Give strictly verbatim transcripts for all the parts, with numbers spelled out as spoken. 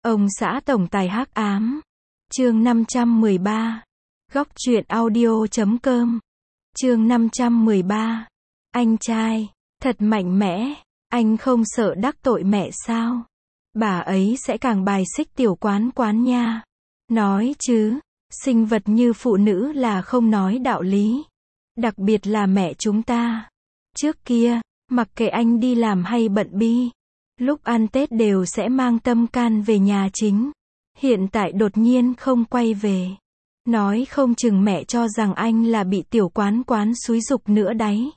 Ông xã tổng tài hắc ám. Chương năm trăm mười ba. Góc truyện audio chấm com. Chương năm trăm mười ba. Anh trai, thật mạnh mẽ, anh không sợ đắc tội mẹ sao? Bà ấy sẽ càng bài xích tiểu quán quán nha. Nói chứ, sinh vật như phụ nữ là không nói đạo lý. Đặc biệt là mẹ chúng ta. Trước kia, mặc kệ anh đi làm hay bận bi, lúc ăn Tết đều sẽ mang Tâm Can về nhà chính. Hiện tại đột nhiên không quay về. Nói không chừng mẹ cho rằng anh là bị tiểu quán quán xúi giục nữa đấy.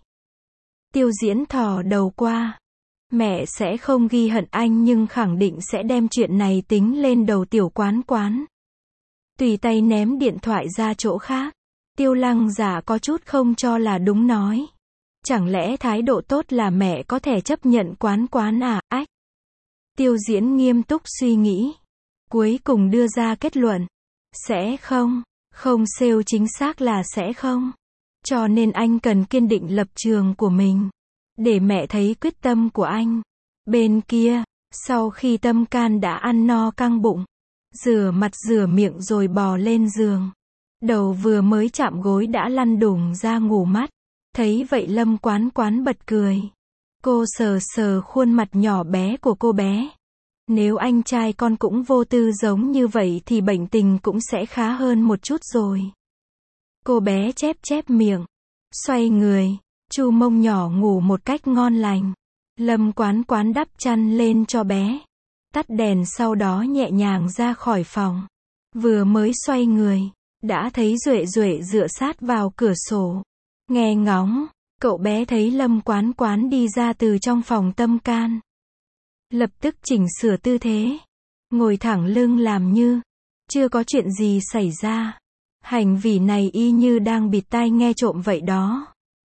Tiêu Diễn thò đầu qua. Mẹ sẽ không ghi hận anh nhưng khẳng định sẽ đem chuyện này tính lên đầu tiểu quán quán. Tùy tay ném điện thoại ra chỗ khác. Tiêu Lăng Giả có chút không cho là đúng nói. Chẳng lẽ thái độ tốt là mẹ có thể chấp nhận quán quán à, ách. Tiêu Diễn nghiêm túc suy nghĩ. Cuối cùng đưa ra kết luận. Sẽ không, không sale chính xác là sẽ không. Cho nên anh cần kiên định lập trường của mình. Để mẹ thấy quyết tâm của anh. Bên kia, sau khi Tâm Can đã ăn no căng bụng, rửa mặt rửa miệng rồi bò lên giường. Đầu vừa mới chạm gối đã lăn đùng ra ngủ mắt. Thấy vậy Lâm Quán Quán bật cười. Cô sờ sờ khuôn mặt nhỏ bé của cô bé. Nếu anh trai con cũng vô tư giống như vậy thì bệnh tình cũng sẽ khá hơn một chút rồi. Cô bé chép chép miệng, xoay người, chu mông nhỏ ngủ một cách ngon lành. Lâm Quán Quán đắp chăn lên cho bé, tắt đèn sau đó nhẹ nhàng ra khỏi phòng. Vừa mới xoay người, đã thấy Duệ Duệ dựa sát vào cửa sổ. Nghe ngóng, cậu bé thấy Lâm Quán Quán đi ra từ trong phòng Tâm Can. Lập tức chỉnh sửa tư thế, ngồi thẳng lưng làm như chưa có chuyện gì xảy ra. Hành vi này y như đang bịt tai nghe trộm vậy đó.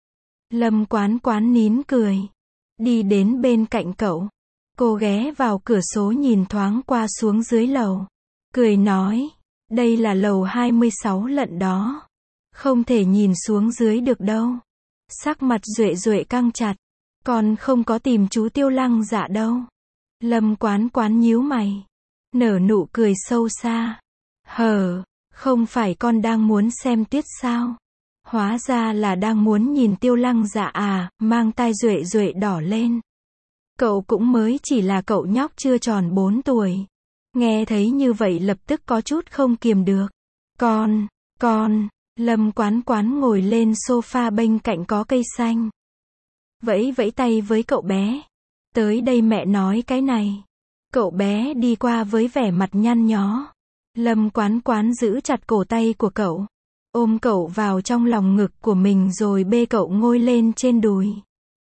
Lâm Quán Quán nín cười, đi đến bên cạnh cậu. Cô ghé vào cửa sổ nhìn thoáng qua xuống dưới lầu, cười nói, đây là lầu hai mươi sáu lận đó. Không thể nhìn xuống dưới được đâu. Sắc mặt Duệ Duệ căng chặt. Còn không có tìm chú Tiêu Lăng Dạ đâu. Lâm Quán Quán nhíu mày, nở nụ cười sâu xa. Hờ, không phải con đang muốn xem tuyết sao? Hóa ra là đang muốn nhìn Tiêu Lăng Dạ à, mang tai Duệ Duệ đỏ lên. Cậu cũng mới chỉ là cậu nhóc chưa tròn bốn tuổi. Nghe thấy như vậy lập tức có chút không kiềm được. Con, con, Lâm Quán Quán ngồi lên sofa bên cạnh có cây xanh. Vẫy vẫy tay với cậu bé. Tới đây mẹ nói cái này. Cậu bé đi qua với vẻ mặt nhăn nhó. Lâm Quán Quán giữ chặt cổ tay của cậu, ôm cậu vào trong lòng ngực của mình rồi bê cậu ngồi lên trên đùi.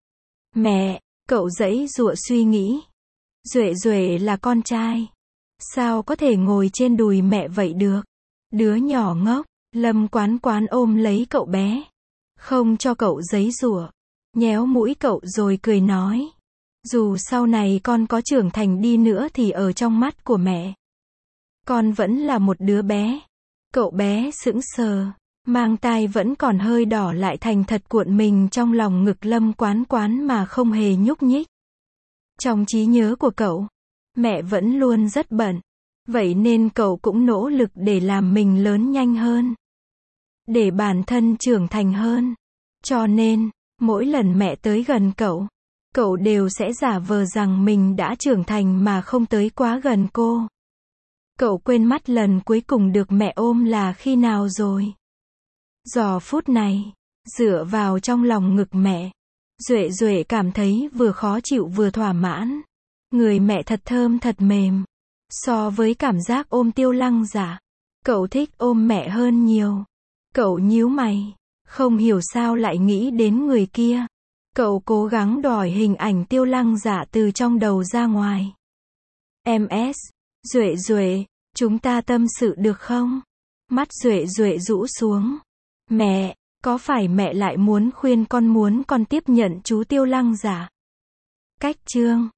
Mẹ, cậu giãy giụa suy nghĩ. Duệ Duệ là con trai, sao có thể ngồi trên đùi mẹ vậy được? Đứa nhỏ ngốc. Lâm Quán Quán ôm lấy cậu bé, không cho cậu giãy giụa, nhéo mũi cậu rồi cười nói. Dù sau này con có trưởng thành đi nữa thì ở trong mắt của mẹ, con vẫn là một đứa bé. Cậu bé sững sờ, mang tai vẫn còn hơi đỏ lại thành thật cuộn mình trong lòng ngực Lâm Quán Quán mà không hề nhúc nhích. Trong trí nhớ của cậu, mẹ vẫn luôn rất bận. Vậy nên cậu cũng nỗ lực để làm mình lớn nhanh hơn, để bản thân trưởng thành hơn. Cho nên, mỗi lần mẹ tới gần cậu, cậu đều sẽ giả vờ rằng mình đã trưởng thành mà không tới quá gần cô. Cậu quên mất lần cuối cùng được mẹ ôm là khi nào rồi. Giờ phút này, dựa vào trong lòng ngực mẹ, Duệ Duệ cảm thấy vừa khó chịu vừa thỏa mãn. Người mẹ thật thơm thật mềm. So với cảm giác ôm Tiêu Lăng Giả, cậu thích ôm mẹ hơn nhiều. Cậu nhíu mày, không hiểu sao lại nghĩ đến người kia. Cậu cố gắng đòi hình ảnh Tiêu Lăng Giả từ trong đầu ra ngoài. em ét, Duệ Duệ, chúng ta tâm sự được không? Mắt Duệ Duệ rũ xuống. Mẹ, có phải mẹ lại muốn khuyên con muốn con tiếp nhận chú Tiêu Lăng Giả? Cách chương